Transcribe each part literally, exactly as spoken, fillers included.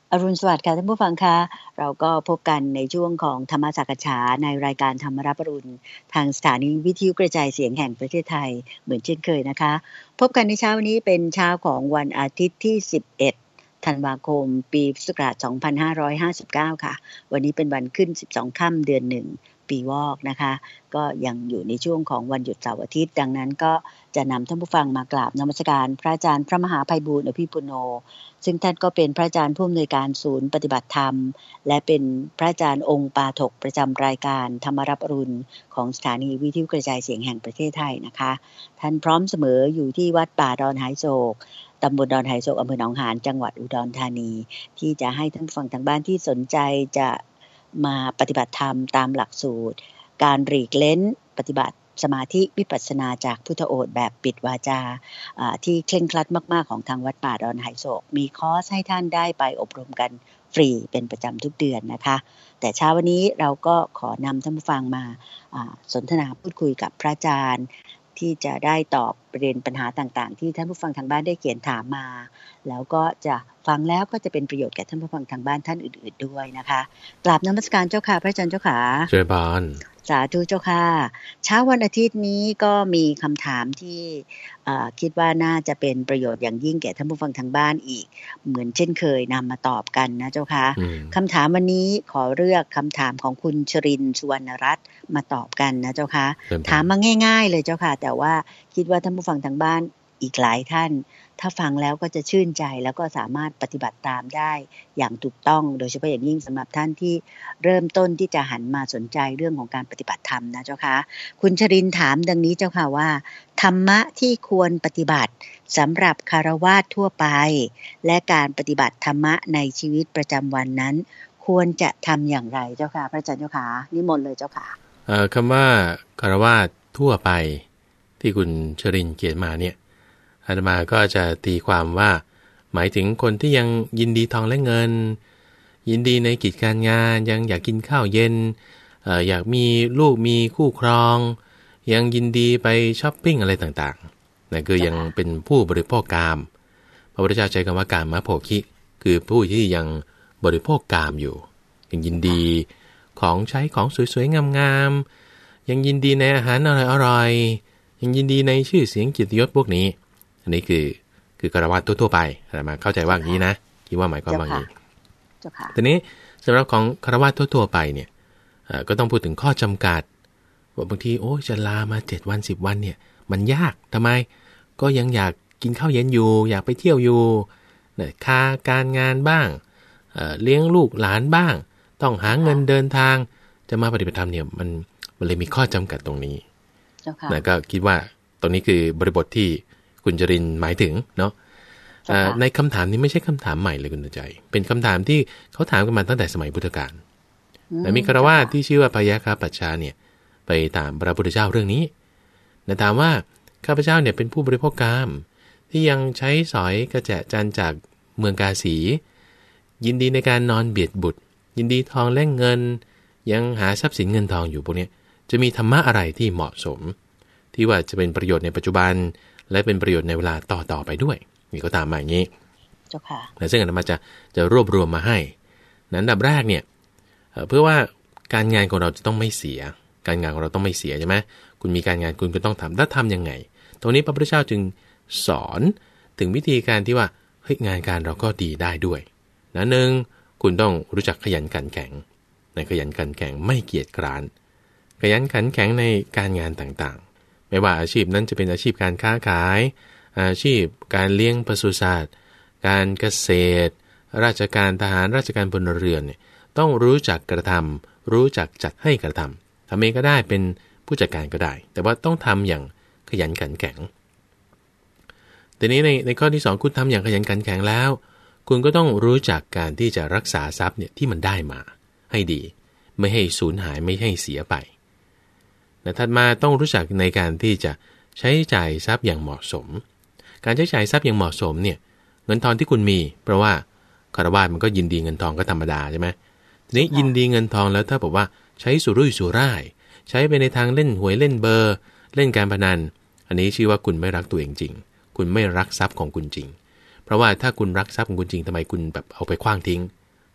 อรุณสวัสดิ์ค่ะท่านผู้ฟังคะเราก็พบกันในช่วงของธรรมสักฉาในรายการธรรมรับอรุณทางสถานีวิทยุกระจายเสียงแห่งประเทศไทยเหมือนเช่นเคยนะคะพบกันในเช้าวันนี้เป็นเช้าของวันอาทิตย์ที่สิบเอ็ดธันวาคมปีพุทธศักราชสองพันห้าร้อยห้าสิบเก้าค่ะวันนี้เป็นวันขึ้นสิบสองค่ำเดือนหนึ่งปีวอกนะคะก็ยังอยู่ในช่วงของวันหยุดเสาร์อาทิตย์ดังนั้นก็จะนำท่านผู้ฟังมากราบนมัสการพระอาจารย์พระมหาไพบูลย์อภิปุโนซึ่งท่านก็เป็นพระอาจารย์ผู้อำนวยการศูนย์ปฏิบัติธรรมและเป็นพระอาจารย์องค์ปาฐกประจำรายการธรรมรับอรุณของสถานีวิทยุกระจายเสียงแห่งประเทศไทยนะคะท่านพร้อมเสมออยู่ที่วัดป่าดอนหายโศกตำบลดอนหายโศกอำเภอหนองหานจังหวัดอุดรธานีที่จะให้ท่านผู้ฟังทางบ้านที่สนใจจะมาปฏิบัติธรรมตามหลักสูตรการหลีกเล้นปฏิบัติสมาธิวิปัสสนาจากพุทธโอษฐ์แบบปิดวาจาที่เคร่งครัดมากๆของทางวัดป่าดอนหายโศกมีคอร์สให้ท่านได้ไปอบรมกันฟรีเป็นประจำทุกเดือนนะคะแต่เช้าวันนี้เราก็ขอนำท่านผู้ฟังมาสนทนาพูดคุยกับพระอาจารย์ที่จะได้ตอบประเด็นปัญหาต่างๆที่ท่านผู้ฟังทางบ้านได้เขียนถามมาแล้วก็จะฟังแล้วก็จะเป็นประโยชน์แก่ท่านผู้ฟังทางบ้านท่านอื่นๆด้วยนะคะกราบนมัสการเจ้าค่ะพระอาจารย์เจ้าค่ะเจริญพรสาธุเจ้าค่ะเช้าวันอาทิตย์นี้ก็มีคำถามที่คิดว่าน่าจะเป็นประโยชน์อย่างยิ่งแก่ท่านผู้ฟังทางบ้านอีกเหมือนเช่นเคยนำมาตอบกันนะเจ้าค่ะคำถามวันนี้ขอเลือกคำถามของคุณชรินทร์สุวรรณรัตน์มาตอบกันนะเจ้าค่ะถามมาง่ายๆเลยเจ้าค่ะแต่ว่าคิดว่าท่านผู้ฟังทางบ้านอีกหลายท่านถ้าฟังแล้วก็จะชื่นใจแล้วก็สามารถปฏิบัติตามได้อย่างถูกต้องโดยเฉพาะอย่างยิ่งสำหรับท่านที่เริ่มต้นที่จะหันมาสนใจเรื่องของการปฏิบัติธรรมนะเจ้าค่ะคุณชรินทร์ถามดังนี้เจ้าค่ะว่าธรรมะที่ควรปฏิบัติสำหรับฆราวาสทั่วไปและการปฏิบัติธรรมะในชีวิตประจำวันนั้นควรจะทำอย่างไรเจ้าค่ะพระอาจารย์เจ้าค่ะนิมนต์เลยเจ้าค่ะเอ่อคำว่าฆราวาสทั่วไปที่คุณชรินทร์เขียนมาเนี่ยอาตมาก็จะตีความว่าหมายถึงคนที่ยังยินดีทองและเงินยินดีในกิจการงานยังอยากกินข้าวเย็นเอ่ออยากมีลูกมีคู่ครองยังยินดีไปช้อปปิ้งอะไรต่างๆนั่นคือยังเป็นผู้บริโภคกามพระพุทธเจ้าใช้คำว่ากามโภคิคือผู้ที่ยังบริโภคกามอยู่ยังยินดีของใช้ของสวยๆงามๆยังยินดีในอาหารอร่อยๆยังยินดีในชื่อเสียงเกียรติยศพวกนี้อันนี้คือคือฆราวาสทั่วๆไปอาตมาเข้าใจว่าอย่างนี้นะคิดว่าหมายความว่าอย่างนี้ทีนี้สำหรับของฆราวาสทั่วๆไปเนี่ยก็ต้องพูดถึงข้อจำกัดว่าบางทีโอ้จะลามาเจ็ดวันสิบวันเนี่ยมันยากทำไมก็ยังอยากกินข้าวเย็นอยู่อยากไปเที่ยวอยู่เนี่ยค่าการงานบ้าง เอ่อ เลี้ยงลูกหลานบ้างต้องหาเงินเดินทางจะมาปฏิบัติธรรมเนี่ยมันมันเลยมีข้อจำกัดตรงนี้นะก็คิดว่าตรงนี้คือบริบทที่คุณจรินหมายถึงเนาะในคำถามนี้ไม่ใช่คำถามใหม่เลยคุณใจเป็นคำถามที่เขาถามกันมาตั้งแต่สมัยพุทธกาลแต่มีฆราวาสที่ชื่อว่าพยาคาปัชชาเนี่ยไปถามพระพุทธเจ้าเรื่องนี้นะถามว่าข้าพเจ้าเนี่ยเป็นผู้บริโภคกามที่ยังใช้สอยกระแจจันจากเมืองกาสียินดีในการนอนเบียดบุตรยินดีทองและเงินยังหาทรัพย์สินเงินทองอยู่พวกนี้จะมีธรรมะอะไรที่เหมาะสมที่ว่าจะเป็นประโยชน์ในปัจจุบันและเป็นประโยชน์ในเวลาต่อๆไปด้วยนี่ก็ตามมาอย่างนี้เจ้าค่ะและซึ่งอาตมาจะจะรวบรวมมาให้นั้นอันดับแรกเนี่ยเพื่อว่าการงานของเราจะต้องไม่เสียการงานของเราต้องไม่เสียใช่ไหมคุณมีการงานคุณก็ต้องทำแล้วทำยังไงตรงนี้พระพุทธเจ้าจึงสอนถึงวิธีการที่ว่าเฮ้ยงานการเราก็ดีได้ด้วยนะหนึ่งคุณต้องรู้จักขยันขันแข็งในขยันขันแข็งไม่เกียจคร้านขยันขันแข็งในการงานต่างๆไม่ว่าอาชีพนั้นจะเป็นอาชีพการค้าขายอาชีพการเลี้ยงปศุสัตว์การเกษตรราชการทหารราชการพลเรือนเนี่ยต้องรู้จักกระทำรู้จักจัดให้กระทำทำเองก็ได้เป็นผู้จัดการก็ได้แต่ว่าต้องทำอย่างขยันขันแข็งทีนี้ในในข้อที่สองคุณทำอย่างขยันขันแข็งแล้วคุณก็ต้องรู้จักการที่จะรักษาทรัพย์เนี่ยที่มันได้มาให้ดีไม่ให้สูญหายไม่ให้เสียไปแต่ถัดมาต้องรู้จักในการที่จะใช้จ่ายทรัพย์อย่างเหมาะสมการใช้จ่ายทรัพย์อย่างเหมาะสมเนี่ยเงินทองที่คุณมีเพราะว่าฆราวาสมันก็ยินดีเงินทองก็ธรรมดาใช่ไหมทีนี้ยินดีเงินทองแล้วถ้าบอกว่าใช้สุรุ่ยสุร่ายใช้ไปในทางเล่นหวยเล่นเบอร์เล่นการพนันอันนี้ชื่อว่าคุณไม่รักตัวเองจริงคุณไม่รักทรัพย์ของคุณจริงเพราะว่าถ้าคุณรักทรัพย์ของคุณจริงทำไมคุณแบบเอาไปขว้างทิ้ง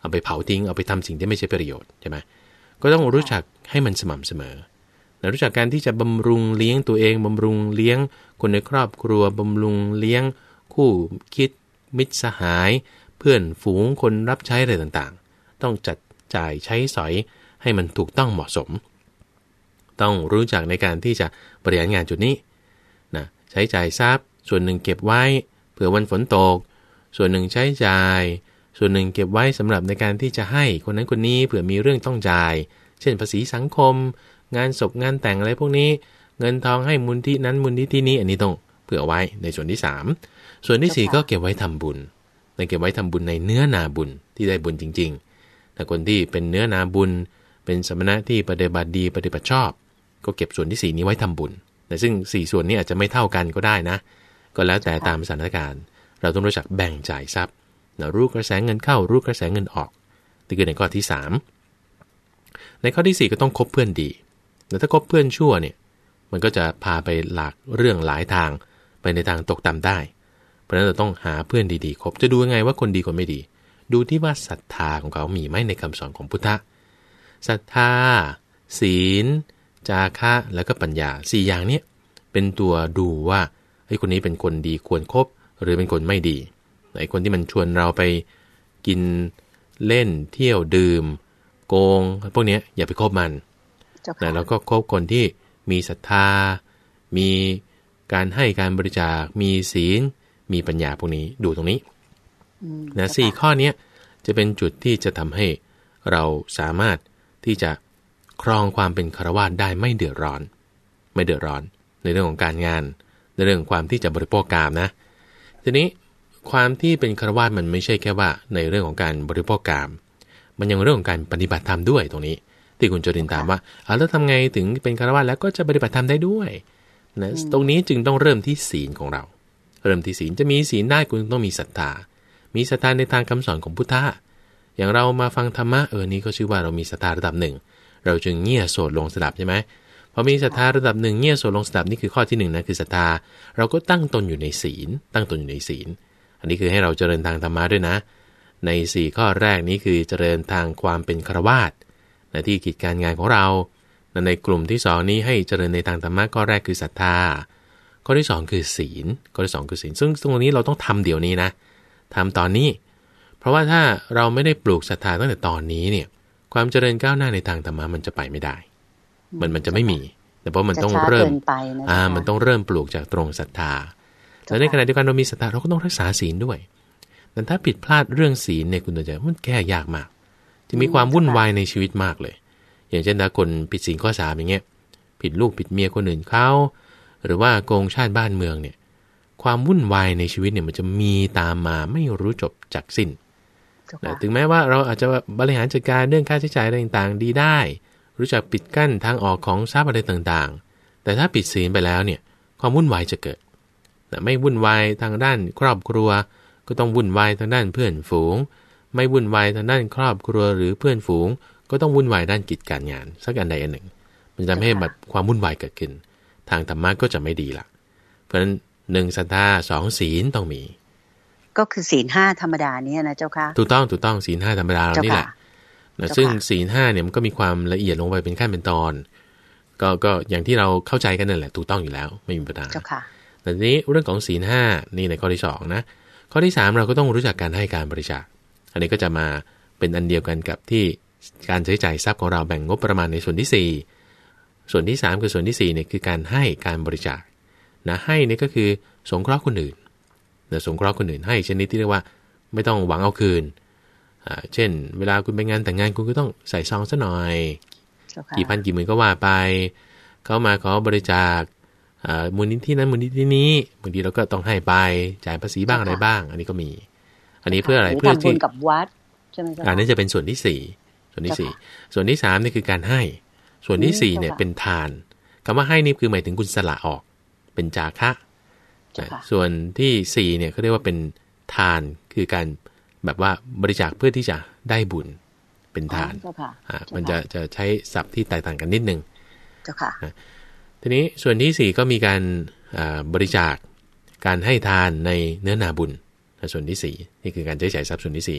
เอาไปเผาทิ้งเอาไปทำสิ่งที่ไม่ใช่ประโยชน์ใช่ไหมก็ต้องรู้จักให้มันสม่ำเสมอรู้จักการที่จะบำรุงเลี้ยงตัวเองบำรุงเลี้ยงคนในครอบครัวบำรุงเลี้ยงคู่คิดมิตรสหายเพื่อนฝูงคนรับใช้อะไรต่างๆต้องจัดจ่ายใช้สอยให้มันถูกต้องเหมาะสมต้องรู้จักในการที่จะบริหารงานจุดนี้นะใช้จ่ายทรัพย์ส่วนหนึ่งเก็บไว้เผื่อวันฝนตกส่วนหนึ่งใช้จ่ายส่วนหนึ่งเก็บไว้สำหรับในการที่จะให้คนนั้นคนนี้เผื่อมีเรื่องต้องจ่ายเช่นภาษีสังคมงานศพงานแต่งอะไรพวกนี้เงินทองให้มูลที่นั้นมูลที่ที่นี้อันนี้ต้องเผื่อไว้ในส่วนที่สามส่วนที่สี่ก็เก็บไว้ทำบุญในเก็บไว้ทำบุญในเนื้อนาบุญที่ได้บุญจริงๆแต่คนที่เป็นเนื้อนาบุญเป็นสมณะที่ปฏิบัติดีปฏิบัติชอบก็เก็บส่วนที่สี่นี้ไว้ทำบุญแต่ซึ่งสี่ส่วนนี้อาจจะไม่เท่ากันก็ได้นะก็แล้วแต่ตามสถานการณ์เราต้องรู้จักแบ่งจ่ายทรัพย์รู้กระแสเงินเข้ารู้กระแสเงินออกนี่คือในข้อที่สามในข้อที่สี่ก็ต้องคบเพื่อนดีแต่ถ้าคบเพื่อนชั่วเนี่ยมันก็จะพาไปหลากเรื่องหลายทางไปในทางตกต่ำได้เพราะฉะนั้นเราต้องหาเพื่อนดีๆคบจะดูยังไงว่าคนดีคนไม่ดีดูที่ว่าศรัทธาของเขามีไหมในคำสอนของพุทธะศรัทธาศีลจาคะแล้วก็ปัญญาสี่อย่างนี้เป็นตัวดูว่าไอ้คนนี้เป็นคนดีควรคบหรือเป็นคนไม่ดีไอ้คนที่มันชวนเราไปกินเล่นเที่ยวดื่มโกงพวกนี้อย่าไปคบมันนะแล้วก็คบคนที่มีศรัทธามีการให้การบริจาคมีศีลมีปัญญาพวกนี้ดูตรงนี้นะสี่ข้อนี้จะเป็นจุดที่จะทำให้เราสามารถที่จะครองความเป็นฆราวาสได้ไม่เดือดร้อนไม่เดือดร้อนในเรื่องของการงานในเรื่องของความที่จะบริโภคกามนะทีนี้ความที่เป็นฆราวาสมันไม่ใช่แค่ว่าในเรื่องของการบริโภคกามมันยังเรื่องของการปฏิบัติธรรมด้วยตรงนี้ที่คุณจรินถามว่าอ่าแล้วทำไงถึงเป็นฆราวาสแล้วก็จะปฏิบัติธรรมได้ด้วยนะตรงนี้จึงต้องเริ่มที่ศีลของเราเริ่มที่ศีลจะมีศีลได้คุณต้องมีศรัทธามีศรัทธาในทางคำสอนของพุทธะอย่างเรามาฟังธรรมะเออนี่ก็ชื่อว่าเรามีศรัทธาระดับหนึ่งเราจึงเงี่ยโสดลงสดับใช่ไหมพอมีศรัทธาระดับหนึ่งเงี่ยโสดลงสดับนี่คือข้อที่หนึ่งนะคือศรัทธาเราก็ตั้งตนอยู่ในศีลตั้งตนอยู่ในศีลอันนี้คือให้เราเจริญทางธรรมะด้วยนะในสี่ข้อแรกนี้คือเจริญทางความเป็นฆราวาสในที่กิจการงานของเราในกลุ่มที่สองนี้ให้เจริญในทางธรรมะข้อแรกคือศรัทธาข้อที่สองคือศีลข้อที่สองคือศีลซึ่งตรงนี้เราต้องทำเดี๋ยวนี้นะทำตอนนี้เพราะว่าถ้าเราไม่ได้ปลูกศรัทธาตั้งแต่ตอนนี้เนี่ยความเจริญก้าวหน้าในทางธรรมะมันจะไปไม่ได้มันมันจะไม่มีแต่เพราะมันต้องเริ่มอ่ามันต้องเริ่มปลูกจากตรงศรัทธาแล้วในขณะเดียวกันเรามีศรัทธาเราก็ต้องรักษาศีลด้วยแต่ถ้าผิดพลาดเรื่องศีลเนี่ยคุณตัวใจมันแก้ยากมากจะมีความวุ่นวายในชีวิตมากเลยอย่างเช่นถ้าคนผิดศีลข้อสามอย่างเงี้ยผิดลูกผิดเมียคนอื่นเขาหรือว่าโกงชาติบ้านเมืองเนี่ยความวุ่นวายในชีวิตเนี่ยมันจะมีตามมาไม่รู้จบจากสิ้นถึงแม้ว่าเราอาจจะบริหารจัดการเรื่องค่าใช้จ่ายอะไรต่างๆดีได้รู้จักปิดกั้นทางออกของทรัพย์อะไรต่างๆแต่ถ้าปิดศีลไปแล้วเนี่ยความวุ่นวายจะเกิดไม่วุ่นวายทางด้านครอบครัวก็ต้องวุ่นวายทางด้านเพื่อนฝูงไม่วุ่นวายทางด้านครอบครัวหรือเพื่อนฝูงก็ต้องวุ่นวายด้านกิจการงานสักอันใดอันหนึ่งมันจะทำให้บัดความวุ่นวายเกิดขึ้นทางธรรมะก็จะไม่ดีละเพราะฉะนั้นหนึ่งศรัทธาสองศีลต้องมีก็คือศีลห้าธรรมดาเนี่ยนะเจ้าค่ะถูกต้องถูกต้องศีลห้าธรรมดาเรานี่แหละนะซึ่งศีลห้าเนี่ยมันก็มีความละเอียดลงไปเป็นขั้นเป็นตอนก็ก็อย่างที่เราเข้าใจกันนั่นแหละถูกต้องอยู่แล้วไม่มีปัญหาแต่ทีนี้เรื่องของศีลห้านี่ในข้อที่สองนะข้อที่สามเราก็ต้องรู้จักการให้การบริจาคอันนี้ก็จะมาเป็นอันเดียวกันกับที่การใช้จ่ายทรัพย์ของเราแบ่งงบประมาณในส่วนที่สี่ส่วนที่สามคือส่วนที่สี่เนี่ยคือการให้การบริจาคนะให้นี่ก็คือสงเคราะห์คนอื่นนะสงเคราะห์คนอื่นให้ชนิดที่เรียกว่าไม่ต้องหวังเอาคืนอ่าเช่นเวลาคุณไปงานแต่งงานคุณก็ต้องใส่ซองซะหน่อยกี่พันกี่หมื่นก็ว่าไปเขามาขอบริจาคมูลนิธินั้นมูลนิธินี้บางทีเราก็ต้องให้ไปจ่ายภาษีบ้างอะไรบ้างอันนี้ก็มีอันนี้เพื่ออะไรเพื่อที่กับวัดใช่ไหมครับอันนี้จะเป็นส่วนที่สี่ส่วนที่สี่ส่วนที่สามนี่คือการให้ส่วนที่สี่เนี่ยเป็นทานคำว่าให้นี่คือหมายถึงคุณสละออกเป็นจาคะส่วนที่สี่เนี่ยเขาเรียกว่าเป็นทานคือการแบบว่าบริจาคเพื่อที่จะได้บุญเป็นทานอ่ามันจะจะใช้ศัพท์ที่แตกต่างกันนิดนึงเจ้าค่ะทีนี้ส่วนที่สี่ก็มีการบริจาคการให้ทานในเนื้อนาบุญส่วนที่สี่นี่คือการใช้จ่ายทรัพย์ส่วนที่สี่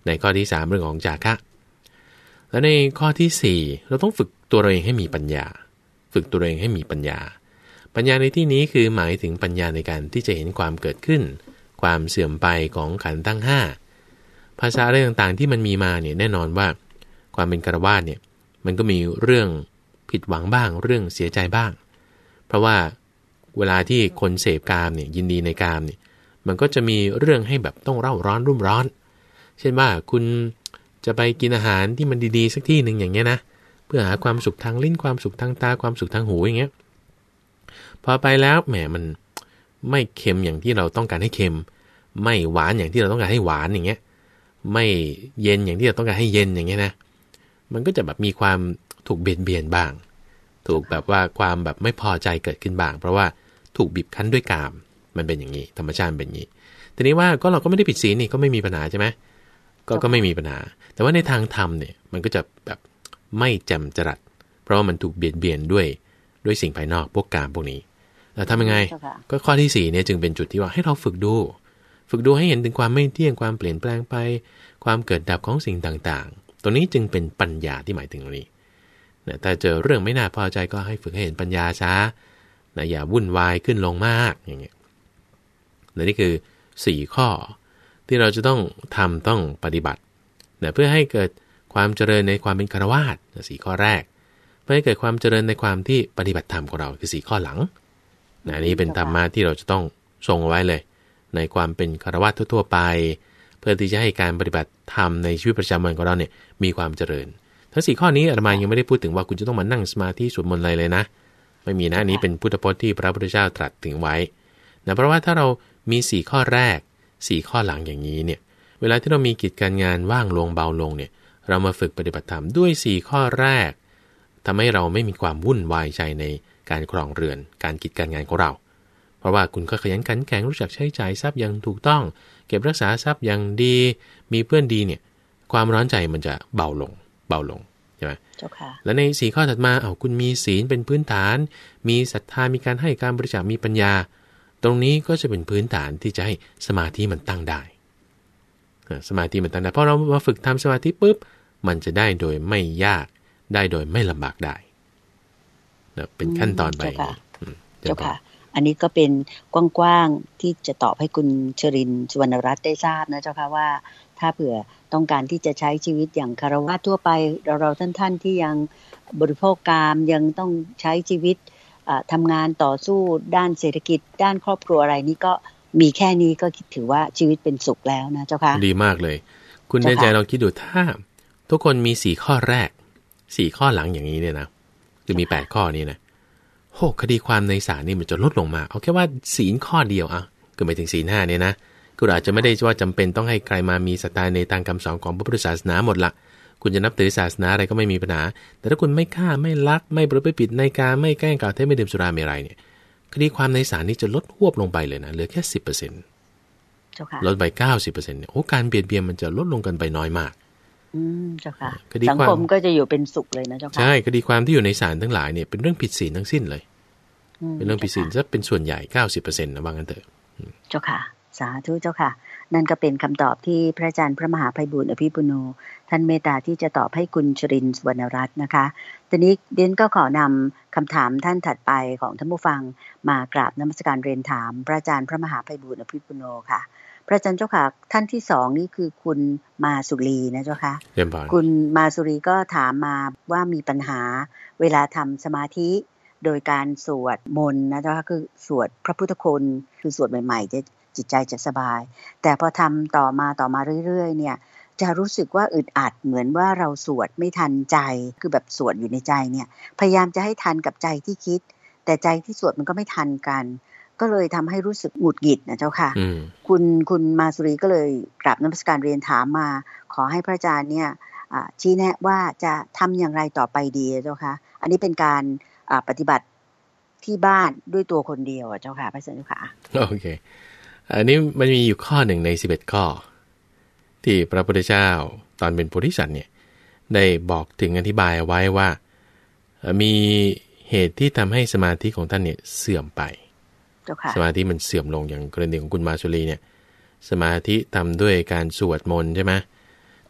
ในข้อที่สามเรื่องของจาคะและในข้อที่สี่เราต้องฝึกตัวเราเองให้มีปัญญาฝึกตัวเองให้มีปัญญาปัญญาในที่นี้คือหมายถึงปัญญาในการที่จะเห็นความเกิดขึ้นความเสื่อมไปของขันธ์ทั้งห้าภาษาอะไรต่างๆที่มันมีมาเนี่ยแน่นอนว่าความเป็นฆราวาสเนี่ยมันก็มีเรื่องผิดหวังบ้างเรื่องเสียใจบ้างเพราะว่าเวลาที่คนเสพกามเนี่ยยินดีในกามเนี่ยมันก็จะมีเรื่องให้แบบต้องเร่าร้อนรุ่มร้อนเช่นว่าคุณจะไปกินอาหารที่มันดีๆสักที่หนึ่งอย่างเงี้ยนะเพื่อหาความสุขทางลิ้นความสุขทางตาความสุขทางหูอย่างเงี้ยพอไปแล้วแหมมันไม่เค็มอย่างที่เราต้องการให้เค็มไม่หวานอย่างที่เราต้องการให้หวานอย่างเงี้ยไม่เย็นอย่างที่เราต้องการให้เย็นอย่างเงี้ยนะมันก็จะแบบมีความถูกเบียดเบียนบ้างถูกแบบว่าความแบบไม่พอใจเกิดขึ้นบ้างเพราะว่าถูกบีบคั้นด้วยกามมันเป็นอย่างนี้ธรรมชาติเป็นอย่างนี้ทีนี้ว่าก็เราก็ไม่ได้ผิดศีลนี่ก็ไม่มีปัญหาใช่ไหมก็ก็ไม่มีปัญหาแต่ว่าในทางธรรมเนี่ยมันก็จะแบบไม่แจ่มจรัสเพราะว่ามันถูกเบียดเบียนด้วยด้วยสิ่งภายนอกพวกกามพวกนี้แล้วทำยังไงก็ข้อที่สี่เนี่ยจึงเป็นจุดที่ว่าให้เราฝึกดูฝึกดูให้เห็นถึงความไม่เที่ยงความเปลี่ยนแปลงไปความเกิดดับของสิ่งต่างๆตัวนี้จึงเป็นปัญญาที่หมายถึงตรงนี้นะถ้าเจอเรื่องไม่น่าพอใจก็ให้ฝึกให้เห็นปัญญาซะนะอย่าวุ่นวายขึ้นลงมากอย่างเงี้ยนี่คือสี่ข้อที่เราจะต้องทำต้องปฏิบัตินะเพื่อให้เกิดความเจริญในความเป็นฆราวาสนะสี่ข้อแรกเพื่อให้เกิดความเจริญในความที่ปฏิบัติธรรมของเราคือสี่ข้อหลังนะนี่เป็นธรรมะที่เราจะต้องทรงเอาไว้เลยในความเป็นฆราวาสทั่วๆไปเพื่อที่จะให้การปฏิบัติธรรมในชีวิตประจำวันของเราเนี่ยมีความเจริญทั้งสี่ข้อนี้อาตมายังไม่ได้พูดถึงว่าคุณจะต้องมานั่งสมาธิสวดมนต์อะไรเลยนะไม่มีนะอันนี้เป็นพุทธพจน์ที่พระพุทธเจ้าตรัสถึงไว้นะเพราะว่าถ้าเรามีสี่ข้อแรกสี่ข้อหลังอย่างนี้เนี่ยเวลาที่เรามีกิจการงานว่างลงเบาลงเนี่ยเรามาฝึกปฏิบัติธรรมด้วยสี่ข้อแรกทำให้เราไม่มีความวุ่นวายใจในการครองเรือนการกิจการงานของเราเพราะว่าคุณก็ขยันขันแข็งรู้จักใช้จ่ายทรัพย์อย่างถูกต้องเก็บรักษาทรัพย์อย่างดีมีเพื่อนดีเนี่ยความร้อนใจมันจะเบาลงเบาลงใช่ไหมเจ้าค่ะแล้วในสี่ข้อถัดมาเอาคุณมีศีลเป็นพื้นฐานมีศรัทธามีการให้การบริจาคมีปัญญาตรงนี้ก็จะเป็นพื้นฐานที่จะให้สมาธิมันตั้งได้สมาธิมันตั้งได้เพราะเรามาฝึกทำสมาธิปุ๊บมันจะได้โดยไม่ยากได้โดยไม่ลำบากได้เป็นขั้นตอนไปเจ้าค่ะอันนี้ก็เป็นกว้างๆที่จะตอบให้คุณชรินทร์ สุวรรณรัตน์ได้ทราบนะเจ้าค่ะว่าถ้าเผื่อต้องการที่จะใช้ชีวิตอย่างฆราวาสทั่วไปเราเราท่านๆที่ยังบริโภคกามยังต้องใช้ชีวิตทำงานต่อสู้ด้านเศรษฐกิจด้านครอบครัวอะไรนี่ก็มีแค่นี้ก็ถือว่าชีวิตเป็นสุขแล้วนะเจ้าค่ะดีมากเลยคุณในใจเราคิดดูถ้าทุกคนมีสี่ข้อแรกสี่ข้อหลังอย่างนี้เนี่ยนะคือมีแปดข้อนี้นะโหคดีความในศาลนี่มันจะลดลงมาเอาแค่ว่าศีลข้อเดียวอ่ะคือหมายถึงศีลห้าเนี่ยนะคุณอาจจะไม่ได้ว่าจำเป็นต้องให้ใครมามีศรัทธาในทางคำสอนของพระพุทธศาสนาหมดละคุณจะนับถือศาสนาอะไรก็ไม่มีปัญหาแต่ถ้าคุณไม่ฆ่าไม่ลักไม่ประพฤติผิดในการไม่แกล้งกล่าวเท็จไม่ดื่มสุราเมรัยเนี่ยคดีความในศาลนี่จะลดหวบลงไปเลยนะเหลือแค่ สิบเปอร์เซ็นต์ ลดไป เก้าสิบเปอร์เซ็นต์ เนี่ยโอ้การเบียดเบียนมันจะลดลงกันไปน้อยมากอืมเจ้าค่ะสังคมก็จะอยู่เป็นสุขเลยนะเจ้าค่ะใช่คดีความที่อยู่ในศาลทั้งหลายเนี่ยเป็นเรื่องผิดศีลทั้งสิ้นเลยเป็นเรื่องผิดศีลจะเป็นส่วนใหญ่ เก้าสิบเปอร์เซ็นต์ นะว่างั้นเถอะเจ้าค่ะสาธุเจ้าค่ะนั่นก็เป็นคำตอบที่พระอาจารย์พระมหาไพบูลย์อภิปุโนท่านเมตตาที่จะตอบให้คุณชรินทร์ สุวรรณรัตน์นะคะตอนนี้เดียนก็ขอนำคำถามท่านถัดไปของท่านผู้ฟังมากราบนมัสการเรียนถามพระอาจารย์พระมหาไพบูลย์อภิปุโนค่ะพระอาจารย์เจ้าค่ะท่านที่สองนี่คือคุณมาสุรีนะเจ้าค่ะคุณมาสุรีก็ถามมาว่ามีปัญหาเวลาทำสมาธิโดยการสวดมนต์นะเจ้าค่ะคือสวดพระพุทธคุณคือสวดใหม่ๆจะจิตใจจะสบายแต่พอทำต่อมาต่อมาเรื่อยๆเนี่ยจะรู้สึกว่าอึดอัดเหมือนว่าเราสวดไม่ทันใจคือแบบสวดอยู่ในใจเนี่ยพยายามจะให้ทันกับใจที่คิดแต่ใจที่สวดมันก็ไม่ทันกันก็เลยทำให้รู้สึกหงุดหงิดนะเจ้าค่ะคุณคุณมาสุรีก็เลยกราบนมัสการเรียนถามมาขอให้พระอาจารย์เนี่ยชี้แนะว่าจะทำอย่างไรต่อไปดีเจ้าค่ะอันนี้เป็นการปฏิบัติที่บ้านด้วยตัวคนเดียวเจ้าค่ะพระอาจารย์เจ้าค่ะโอเคอันนี้มันมีอยู่ข้อหนึ่งในสิบเอ็ดข้อที่พระพุทธเจ้าตอนเป็นโพธิสัตว์เนี่ยได้บอกถึงอธิบายเอาไว้ว่ามีเหตุที่ทำให้สมาธิของท่านเนี่ยเสื่อมไปสมาธิมันเสื่อมลงอย่างกรณีของคุณมาสุรีเนี่ยสมาธิทำด้วยการสวดมนต์ใช่ไหม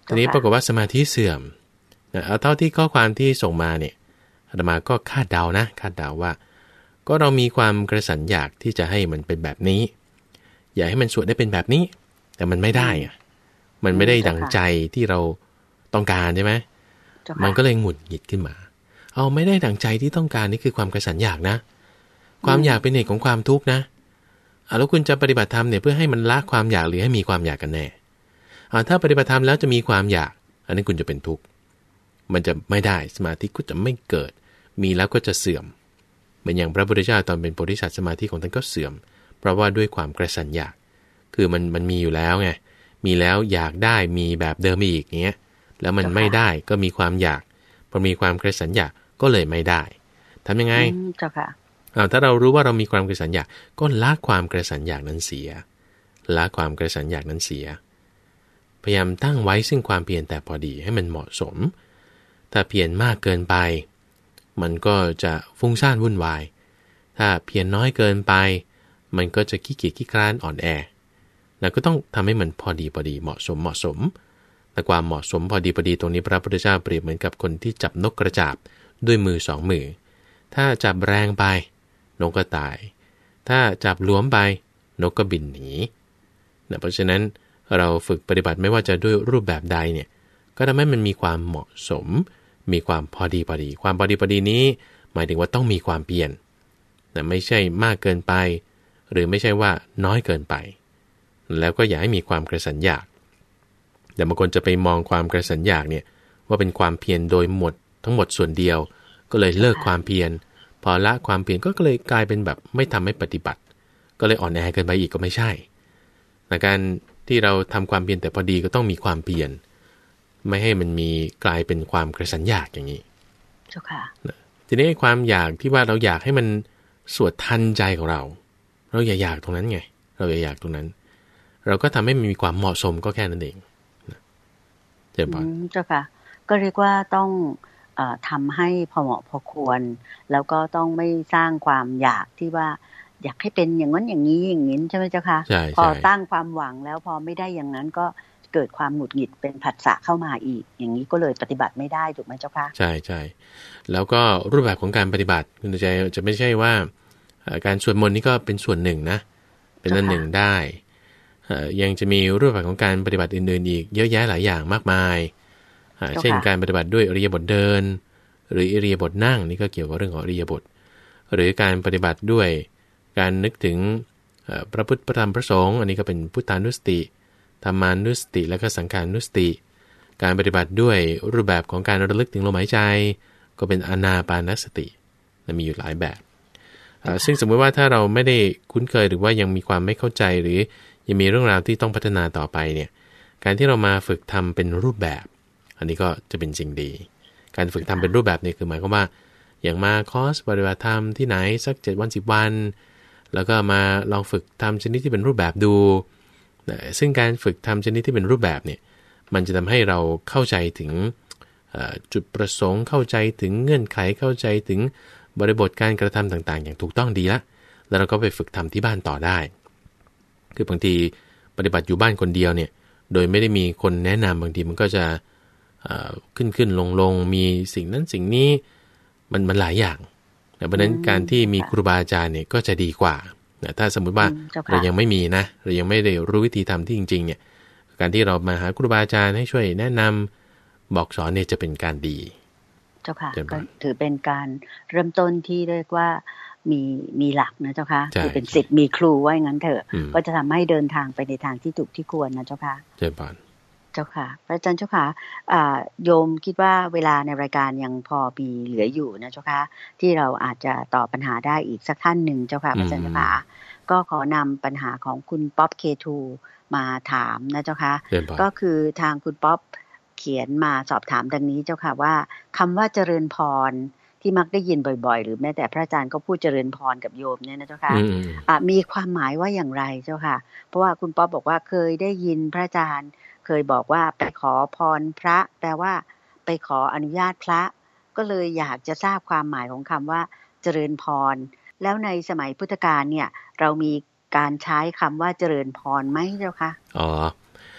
ทีนี้ปรากฏว่าสมาธิเสื่อมนะเอาเท่าที่ข้อความที่ส่งมาเนี่ยอาตมาก็คาดเดานะคาดเดาว่าก็เรามีความกระสันอยากที่จะให้มันเป็นแบบนี้อยากให้มันสวดได้เป็นแบบนี้แต่มันไม่ได้อะมันไม่ได้ดั่งใจที่เราต้องการใช่ไหมมันก็เลยหงุดหงิดขึ้นมาเอาไม่ได้ดั่งใจที่ต้องการนี่คือความกระสันอยากนะความอยากเป็นเหตุของความทุกข์นะอ่ะแล้วคุณจะปฏิบัติธรรมเนี่ยเพื่อให้มันละความอยากหรือให้มีความอยากกันแน่อ่ะถ้าปฏิบัติธรรมแล้วจะมีความอยากอันนี้คุณจะเป็นทุกข์มันจะไม่ได้สมาธิก็จะไม่เกิดมีแล้วก็จะเสื่อมเหมือนอย่างพระพุทธเจ้าตอนเป็นโพธิสัตว์สมาธิของท่านก็เสื่อมเพราะว่าด้วยความกระสันอยากคือมันมันมีอยู่แล้วไงมีแล้วอยากได้มีแบบเดิมอีกเงี้ยแล้วมันไม่ได้ก็มีความอยากพอมีความกระสันอยากก็เลยไม่ได้ทำยังไงเจ้าค่ะอ้าวถ้าเรารู้ว่าเรามีความกระสันอยากก็ละความกระสันอยากนั้นเสียละความกระสันอยากนั้นเสียพยายามตั้งไว้ซึ่งความเพียรแต่พอดีให้มันเหมาะสมถ้าเพียรมากเกินไปมันก็จะฟุ้งซ่านวุ่นวายถ้าเพียรน้อยเกินไปมันก็จะขี้เกียจขี้คร้านอ่อนแอแล้วก็ต้องทำให้มันพอดีพอดีเหมาะสมเหมาะสมแต่ความเหมาะสมพอดีพอดีตรงนี้พระพุทธเจ้าเปรียบเหมือนกับคนที่จับนกกระจาบด้วยมือสองมือถ้าจับแรงไปนกก็ตายถ้าจับหลวมไปนกก็บินหนีนะเพราะฉะนั้นเราฝึกปฏิบัติไม่ว่าจะด้วยรูปแบบใดเนี่ยก็ทำให้มันมีความเหมาะสมมีความพอดีพอดีความพอดีพอดีนี้หมายถึงว่าต้องมีความเพียรนะไม่ใช่มากเกินไปหรือไม่ใช่ว่าน้อยเกินไปแล้วก็อย่าให้มีความกระสันอยากแต่บางคนจะไปมองความกระสันอยากเนี่ยว่าเป็นความเพียรโดยหมดทั้งหมดส่วนเดียวก็เลยเลิกความเพียรพอละความเพียรก็เลยกลายเป็นแบบไม่ทำให้ปฏิบัติก็เลยอ่อนแอเกินไปอีกก็ไม่ใช่ในการที่เราทำความเพียรแต่พอดีก็ต้องมีความเพียรไม่ให้มันมีกลายเป็นความกระสันอยากอย่างนี้เจ้าค่ะทีนี้ความอยากที่ว่าเราอยากให้มันสวดทันใจของเราเราอย่าอยากตรงนั้นไงเราอย่าอยากตรงนั้นเราก็ทำให้มันมีความเหมาะสมก็แค่นั้นเองเจ้าค่ะเจ้าค่ะก็เรียกว่าต้องเอ่อทำให้พอเหมาะพอควรแล้วก็ต้องไม่สร้างความอยากที่ว่าอยากให้เป็นอย่างนั้นอย่างนี้อย่างนี้ใช่ไหมเจ้าค่ะพอตั้งความหวังแล้วพอไม่ได้อย่างนั้นก็เกิดความหงุดหงิดเป็นผัสสะเข้ามาอีกอย่างนี้ก็เลยปฏิบัติไม่ได้ถูกไหมเจ้าค่ะใช่ใช่แล้วก็รูปแบบของการปฏิบัติคุณใจจะไม่ใช่ว่าการสวดมนต์นี่ก็เป็นส่วนหนึ่งนะเป็นอันหนึ่งได้ยังจะมีรูปแบบของการปฏิบัติอื่นๆอีกเยอะแยะหลายอย่างมากมายเช่นการปฏิบัติด้วยอิริยาบถเดินหรืออิริยาบถนั่งนี่ก็เกี่ยวกับเรื่องของอิริยาบถหรือการปฏิบัติด้วยการนึกถึงพระพุทธพระธรรมพระสงฆ์อันนี้ก็เป็นพุทธานุสติธรรมานุสติและก็สังฆานุสติการปฏิบัติด้วยรูปแบบของการระลึกถึงลมหายใจก็เป็นอานาปานสติมีอยู่หลายแบบซึ่งสมมติว่าถ้าเราไม่ได้คุ้นเคยหรือว่ายังมีความไม่เข้าใจหรือยังมีเรื่องราวที่ต้องพัฒนาต่อไปเนี่ยการที่เรามาฝึกทำเป็นรูปแบบอันนี้ก็จะเป็นสิ่งดีการฝึกทำเป็นรูปแบบนี่คือหมายความว่าอย่างมาคอร์สปฏิบัติธรรมที่ไหนสักเจ็ดวันสิบวันแล้วก็มาลองฝึกทำชนิดที่เป็นรูปแบบดูซึ่งการฝึกทำชนิดที่เป็นรูปแบบเนี่ยมันจะทำให้เราเข้าใจถึงจุดประสงค์เข้าใจถึงเงื่อนไขเข้าใจถึงบริบทการกระทำต่างๆอย่างถูกต้องดีละแล้วเราก็ไปฝึกทำที่บ้านต่อได้คือบางทีปฏิบัติอยู่บ้านคนเดียวเนี่ยโดยไม่ได้มีคนแนะนำบางทีมันก็จะขึ้นขึ้นลงลงมีสิ่งนั้นสิ่งนี้มันมันหลายอย่างเพราะฉะนั้นการที่มีครูบาอาจารย์เนี่ยก็จะดีกว่าถ้าสมมุติว่าเรายังไม่มีนะเรายังไม่ได้รู้วิธีทำที่จริงๆเนี่ยการที่เรามาหาครูบาอาจารย์ให้ช่วยแนะนำบอกสอนเนี่ยจะเป็นการดีเจ้าค่ะก็ถือเป็นการเริ่มต้นที่เรียกว่ามีมีหลักนะเจ้าค่ะคือเป็นศิษย์มีครูว่าอย่างนั้นเถอะก็จะทำให้เดินทางไปในทางที่ถูกที่ควรนะเจ้าค่ะเจ้าบานเจ้าค่ะพระอาจารย์เจ้าค่ะโยมคิดว่าเวลาในรายการยังพอมีเหลืออยู่นะเจ้าค่ะที่เราอาจจะตอบปัญหาได้อีกสักท่านหนึ่งเจ้าค่ะพระอาจารย์เจ้าค่ะก็ขอนำปัญหาของคุณป๊อป เค ทู มาถามนะเจ้าค่ะก็คือทางคุณป๊อปเขียนมาสอบถามดังนี้เจ้าค่ะว่าคำว่าเจริญพรที่มักได้ยินบ่อยๆหรือแม้แต่พระอาจารย์ก็พูดเจริญพรกับโยมเนี่ยนะเจ้าค่ะมีความหมายว่าอย่างไรเจ้าค่ะเพราะว่าคุณป๊อปบอกว่าเคยได้ยินพระอาจารย์เคยบอกว่าไปขอพรพระแปลว่าไปขออนุญาตพระก็เลยอยากจะทราบความหมายของคำว่าเจริญพรแล้วในสมัยพุทธกาลเนี่ยเรามีการใช้คำว่าเจริญพรไหมเจ้าค่ะอ๋อ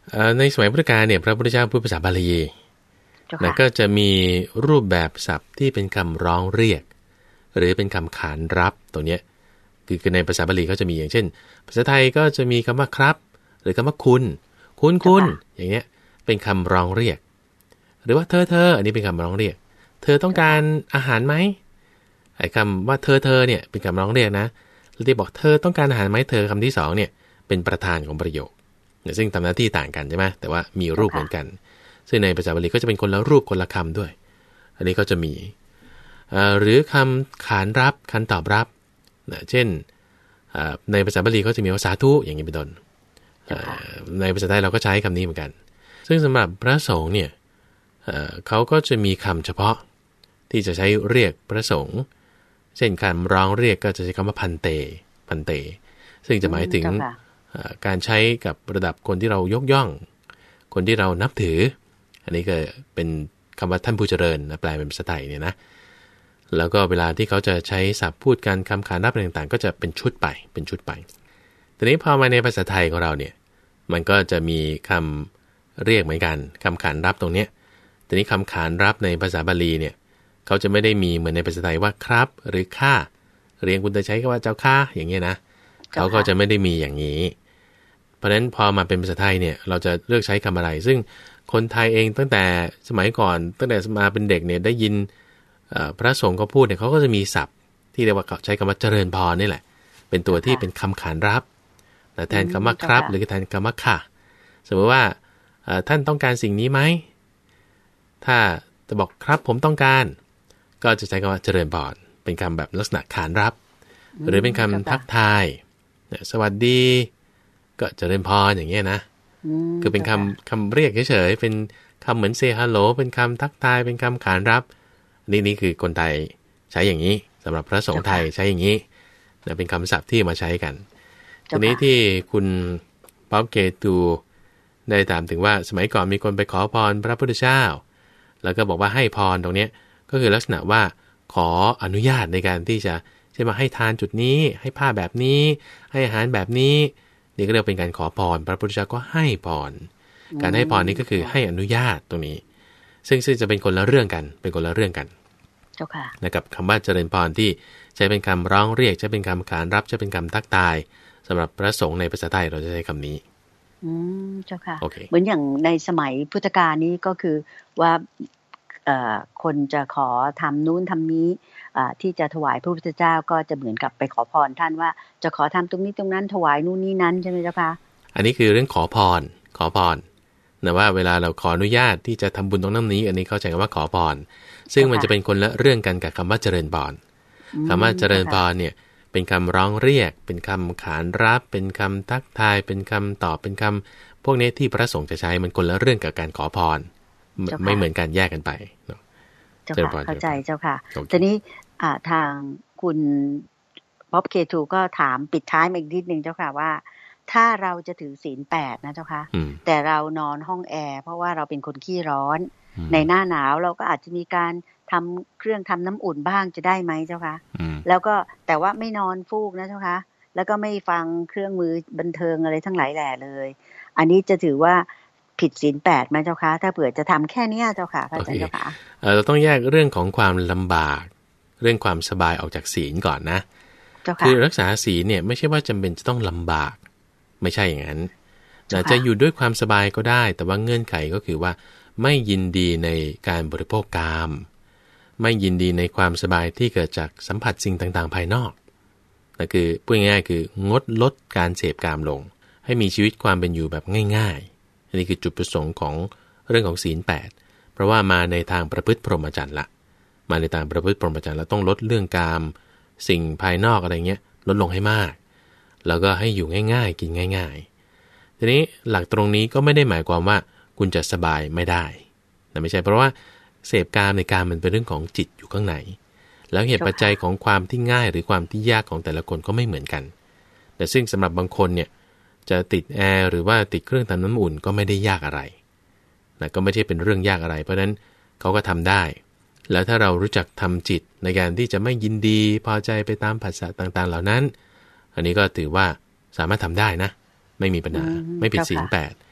ในสมัยพุทธกาลเนี่ยพระพุทธเจ้าพูดภาษาบาลีแล้วก็จะมีรูปแบบศัพท์ที่เป็นคำร้องเรียกหรือเป็นคำขานรับตัวเนี้ยคือในภาษาบาลีก็จะมีอย่างเช่นภาษาไทยก็จะมีคำว่าครับหรือคำว่าคุณคุณคุณอย่างเงี้ยเป็นคำร้องเรียกหรือว่าเธอเธออันนี้เป็นคำร้องเรียกเธอต้องการอาหารไหมไอ้คำว่าเธอเธอเนี่ยเป็นคำร้องเรียกนะแล้วที่บอกเธอต้องการอาหารไหมเธอคำที่สองเนี่ยเป็นประธานของประโยคซึ่งทำหน้าที่ต่างกันใช่ไหมแต่ว่ามีรูปเหมือนกันซึ่งในภาษาบาลีก็จะเป็นคนละรูปคนละคำด้วยอันนี้ก็จะมีหรือคำขานรับคำตอบรับเช่นในภาษาบาลีก็จะมีว่าสาธุอย่างนี้เป็นต้นในภาษาไทยเราก็ใช้คำนี้เหมือนกันซึ่งสำหรับพระสงฆ์เนี่ยเขาก็จะมีคำเฉพาะที่จะใช้เรียกพระสงฆ์เช่นคำร้องเรียกก็จะใช้คำว่าพันเตพันเตซึ่งจะหมายถึงการใช้กับระดับคนที่เรายกย่องคนที่เรานับถืออันนี้ก็เป็นคำว่าท่านผู้เจริญนะแปลเป็นภาษาไทยเนี่ยนะแล้วก็เวลาที่เขาจะใช้ศัพท์พูดกันคำขานรับอะไรต่างๆก็จะเป็นชุดไปเป็นชุดไปทีนี้พอมาในภาษาไทยของเราเนี่ยมันก็จะมีคำเรียกเหมือนกันคำขานรับตรงเนี้ยทีนี้คำขานรับในภาษาบาลีเนี่ยเขาจะไม่ได้มีเหมือนในภาษาไทยว่าครับหรือข้าเรียนคุณจะใช้คำว่าเจ้าข้าอย่างเงี้ยนะเขาก็จะไม่ได้มีอย่างนี้เพราะฉะนั้นพอมาเป็นภาษาไทยเนี่ยเราจะเลือกใช้คำอะไรซึ่งคนไทยเองตั้งแต่สมัยก่อนตั้งแต่มาเป็นเด็กเนี่ยได้ยินพระสงฆ์เขาพูดเนี่ยเขาก็จะมีศัพท์ที่เรียกว่าใช้คำว่าเจริญพรนี่แหละเป็นตัวที่เป็นคำขานรับแทนคำว่าครับหรือแทนคำว่าค่ะสมมติว่าท่านต้องการสิ่งนี้ไหมถ้าจะบอกครับผมต้องการก็จะใช้คำว่าเจริญพรเป็นคำแบบลักษณะขานรับหรือเป็นคำทักทายสวัสดีก็เจริญพรอย่างเงี้ยนะคือเป็นคำคำเรียกเฉยๆเป็นคำเหมือนเซฮัลโหลเป็นคำทักทายเป็นคำขานรับนี่นี่คือคนไทยใช้อย่างนี้สำหรับพระสงฆ์ไทยใช้อย่างนี้เป็นคำศัพท์ที่มาใช้กันทีนี้ที่คุณป๊อบเกตูได้ถามถึงว่าสมัยก่อนมีคนไปขอพรพระพุทธเจ้าแล้วก็บอกว่าให้พรตรงนี้ก็คือลักษณะว่าขออนุญาตในการที่จะใช่มาให้ทานจุดนี้ให้ผ้าแบบนี้ให้อาหารแบบนี้นี่ก็เรียกเป็นการขอพรพระพุทธเจ้าก็ให้พรการให้พรนี้ก็คือให้อนุญาตตรงนี้ซึ่งซึ่งจะเป็นคนละเรื่องกันเป็นคนละเรื่องกันเจ้าค่ะนะครับคำว่าเจริญพรที่ใช้เป็นคำร้องเรียกใช้เป็นคำขานรับใช้เป็นคำทักทายสำหรับพระสงฆ์ในภาษาไทยเราจะใช้คำนี้อืมเจ้าค่ะ okay. เหมือนอย่างในสมัยพุทธกาลนี้ก็คือว่าคนจะขอทำนู้นทำนี้ที่จะถวายพระพุทธเจ้าก็จะเหมือนกับไปขอพรท่านว่าจะขอทำตรงนี้ตรงนั้นถวายนู่นนี่นั้นใช่ไหมเจ้าคะอันนี้คือเรื่องขอพรขอพรนะว่าเวลาเราขออนุญาตที่จะทำบุญตรงนั้นนี้อันนี้เข้าใจว่าขอพรซึ่งมันจะเป็นคนละเรื่องกันกับคำว่าเจริญพรคำว่าเจริญพรเนี่ยเป็นคำร้องเรียกเป็นคำขานรับเป็นคำทักทายเป็นคำตอบเป็นคำพวกนี้ที่พระสงฆ์จะใช้มันคนละเรื่องกับการขอพรไม่เหมือนกันแยกกันไปเจ้าค่ะเข้าใจเจ้าค่ะทีนี้ทางคุณป๊อบเคทูก็ถามปิดท้ายมาอีกนิดนึงเจ้าค่ะว่าถ้าเราจะถือศีลแปดนะเจ้าค่ะแต่เรานอนห้องแอร์เพราะว่าเราเป็นคนขี้ร้อนในหน้าหนาวเราก็อาจจะมีการทำเครื่องทำน้ำอุ่นบ้างจะได้ไหมเจ้าค่ะแล้วก็แต่ว่าไม่นอนฟูกนะเจ้าค่ะแล้วก็ไม่ฟังเครื่องมือบันเทิงอะไรทั้งหลายแหล่เลยอันนี้จะถือว่าผิดศีลแปดไหมเจ้าค่ะถ้าเผื่อจะทำแค่นี้เจ้าค่ะพระอาจารย์เจ้าค่ะเราต้องแยกเรื่องของความลำบากเรื่องความสบายออกจากศีลก่อนนะคือรักษาศีลเนี่ยไม่ใช่ว่าจำเป็นจะต้องลำบากไม่ใช่อย่างนั้นจะอยู่ด้วยความสบายก็ได้แต่ว่าเงื่อนไขก็คือว่าไม่ยินดีในการบริโภคกามไม่ยินดีในความสบายที่เกิดจากสัมผัสสิ่งต่างๆภายนอกนั่นคือพูดง่ายๆคืองดลดการเสพกามลงให้มีชีวิตความเป็นอยู่แบบง่ายๆอันนี้คือจุดประสงค์ของเรื่องของศีลแปดเพราะว่ามาในทางประพฤติพรหมจรรย์ละมาในทางประพฤติพรหมจรรย์แล้วต้องลดเรื่องกามสิ่งภายนอกอะไรเงี้ยลดลงให้มากแล้วก็ให้อยู่ง่ายๆกินง่ายๆทีนี้หลักตรงนี้ก็ไม่ได้หมายความว่าคุณจะสบายไม่ได้นะไม่ใช่เพราะว่าเสพกามในกามมันเป็นเรื่องของจิตอยู่ข้างในแล้วเหตุปัจจัยของความที่ง่ายหรือความที่ยากของแต่ละคนก็ไม่เหมือนกันแต่ซึ่งสำหรับบางคนเนี่ยจะติดแอร์หรือว่าติดเครื่องทำน้ำอุ่นก็ไม่ได้ยากอะไรนะก็ไม่ใช่เป็นเรื่องยากอะไรเพราะฉะนั้นเขาก็ทำได้แล้วถ้าเรารู้จักทำจิตในการที่จะไม่ยินดีพอใจไปตามผัสสะต่างๆเหล่านั้นอันนี้ก็ถือว่าสามารถทำได้นะไม่มีปัญหาไม่ผิดศีลแปด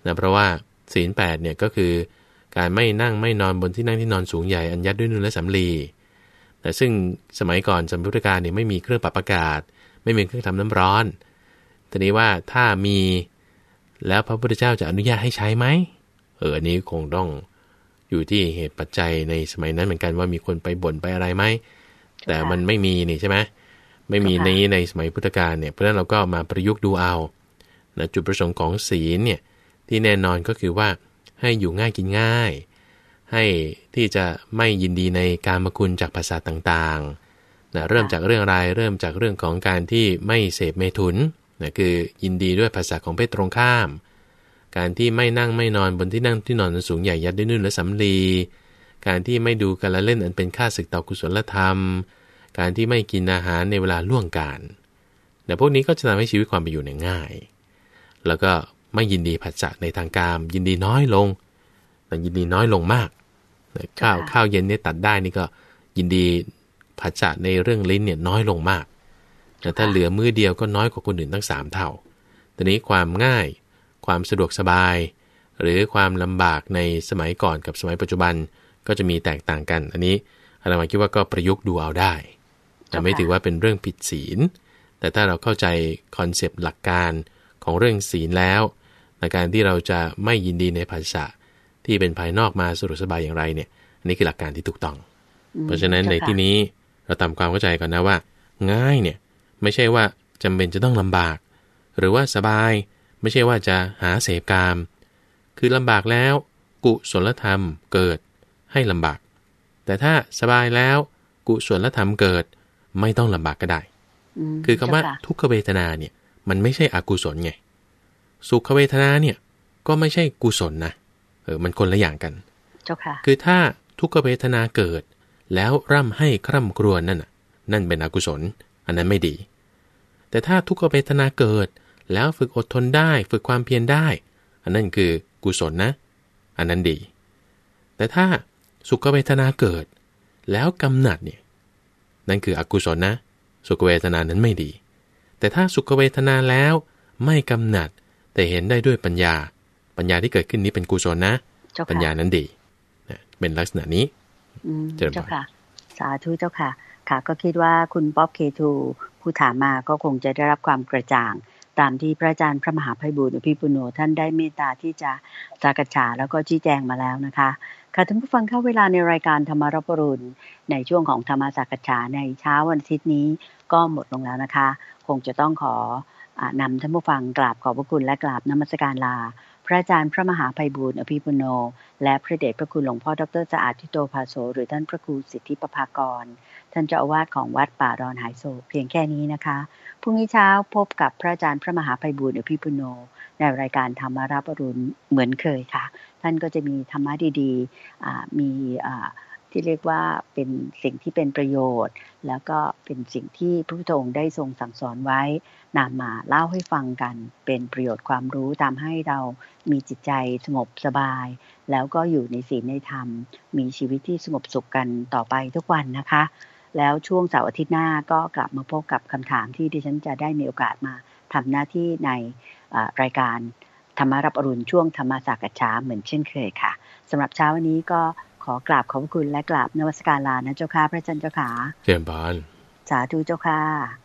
นะเพราะว่าศีลแปดเนี่ยก็คือการไม่นั่งไม่นอนบนที่นั่งที่นอนสูงใหญ่อันยัดด้วยนุ่นและสำลีแต่ซึ่งสมัยก่อนสมัยพุทธกาลเนี่ยไม่มีเครื่องปรับอากาศไม่มีเครื่องทำน้ำร้อนทีนี้ว่าถ้ามีแล้วพระพุทธเจ้าจะอนุญาตให้ใช้ไหมเอออันนี้คงต้องอยู่ที่เหตุปัจจัยในสมัยนั้นเหมือนกันว่ามีคนไปบ่นไปอะไรไหมแต่มันไม่มีนี่ใช่ไหมไม่มีในในสมัยพุทธกาลเนี่ยเพราะฉะนั้นเราก็มาประยุกต์ดูเอานะจุดประสงค์ของศีลเนี่ยที่แน่นอนก็คือว่าให้อยู่ง่ายกินง่ายให้ที่จะไม่ยินดีในการมคุณจากภาษาต่างๆนะเริ่มจากเรื่องอะไรเริ่มจากเรื่องของการที่ไม่เสพเมถุนนะคือยินดีด้วยภาษาของเพศตรงข้ามการที่ไม่นั่งไม่นอนบนที่นั่งที่นอนสูงใหญ่ยัดด้วยนุ่นและสำลีการที่ไม่ดูการละเล่นอันเป็นค่าศึกต่อกุศลธรรมการที่ไม่กินอาหารในเวลาล่วงการแต่พวกนี้ก็จะทำให้ชีวิตความเป็นอยู่เนี่ยง่ายแล้วก็ไม่ยินดีผัสสะในทางกามยินดีน้อยลงแต่ยินดีน้อยลงมากข้าวข้าวเย็นเนี่ยตัดได้นี่ก็ยินดีผัสสะในเรื่องลิ้นเนี่ยน้อยลงมากแต่ถ้าเหลือมื้อเดียวก็น้อยกว่าคนอื่นตั้งสามเท่าทีนี้ความง่ายความสะดวกสบายหรือความลำบากในสมัยก่อนกับสมัยปัจจุบันก็จะมีแตกต่างกันอันนี้อาตมาคิดว่าก็ประยุกต์ดูเอาได้แต่ไม่ถือว่าเป็นเรื่องผิดศีลแต่ถ้าเราเข้าใจคอนเซปต์หลักการของเรื่องศีลแล้วในการที่เราจะไม่ยินดีในภาษาที่เป็นภายนอกมาสะดวกสบายอย่างไรเนี่ยอันนี้คือหลักการที่ถูกต้องเพราะฉะนั้นในที่นี้เราทำความเข้าใจก่อนนะว่าง่ายเนี่ยไม่ใช่ว่าจำเป็นจะต้องลำบากหรือว่าสบายไม่ใช่ว่าจะหาเสพกามคือลำบากแล้วกุศลธรรมเกิดให้ลำบากแต่ถ้าสบายแล้วกุศลธรรมเกิดไม่ต้องลำบากก็ได้คือคำว่าทุกขเวทนาเนี่ยมันไม่ใช่อกุศลไงสุขเวทนาเนี่ยก็ไม่ใช่กุศลนะเออมันคนละอย่างกันเจ้าค่ะคือถ้าทุกขเวทนาเกิดแล้วร่ำให้คร่ำครวญนั่นน่ะนั่นเป็นอกุศลอันนั้นไม่ดีแต่ถ้าทุกขเวทนาเกิดแล้วฝึกอดทนได้ฝึกความเพียรได้อันนั้นคือกุศลนะอันนั้นดีแต่ถ้าสุขเวทนาเกิดแล้วกำหนัดเนี่ยนั่นคืออกุศลนะสุขเวทนานั้นไม่ดีแต่ถ้าสุขเวทนาแล้วไม่กำหนัดแต่เห็นได้ด้วยปัญญาปัญญาที่เกิดขึ้นนี้เป็นกุศลนะปัญญานั้นดีนะเป็นลักษณะนี้เจ้าค่ะสาธุเจ้าค่ะค่ะก็คิดว่าคุณป๊อบเคทูผู้ถามมาก็คงจะได้รับความกระจ่างตามที่พระอาจารย์พระมหาไพบูลย์อภิปุโนท่านได้เมตตาที่จะสักษาแล้วก็ชี้แจงมาแล้วนะคะค่ะท่านผู้ฟังเข้าเวลาในรายการธรรมรับอรุณในช่วงของธรรมสักษาในเช้าวันอาทิตย์นี้ก็หมดลงแล้วนะคะคงจะต้องขอนำท่านผู้ฟังกราบขอบพระคุณและกราบนมัสการลาพระอาจารย์พระมหาไพบูลย์อภิปุโนและพระเดชพระคุณหลวงพ่อดร.สะอาดทิโตภาโสหรือท่านพระครูสิทธิประภากรท่านเจ้าอาวาสของวัดป่าดอนหายโศกเพียงแค่นี้นะคะพรุ่งนี้เช้าพบกับพระอาจารย์พระมหาไพบูลย์อภิปุโนในรายการธรรมรับอรุณเหมือนเคยค่ะท่านก็จะมีธรรมะดีๆมีที่เรียกว่าเป็นสิ่งที่เป็นประโยชน์แล้วก็เป็นสิ่งที่พระพุทธองค์ได้ทรงสั่งสอนไว้นำมาเล่าให้ฟังกันเป็นประโยชน์ความรู้ทำให้เรามีจิตใจสงบสบายแล้วก็อยู่ในศีลในธรรมมีชีวิตที่สงบสุขกันต่อไปทุกวันนะคะแล้วช่วงเสาร์อาทิตย์หน้าก็กลับมาพบกับคำถามที่ดิฉันจะได้มีโอกาสมาทำหน้าที่ในรายการธรรมรับอรุณช่วงธรรมสักษาเหมือนเช่นเคยค่ะสำหรับเช้าวันนี้ก็ขอกราบขอบคุณและกราบนมัสการลานะเจ้าค่ะพระอาจารย์เจ้าค่ะเจียมบานสาธุเจ้าค่ะ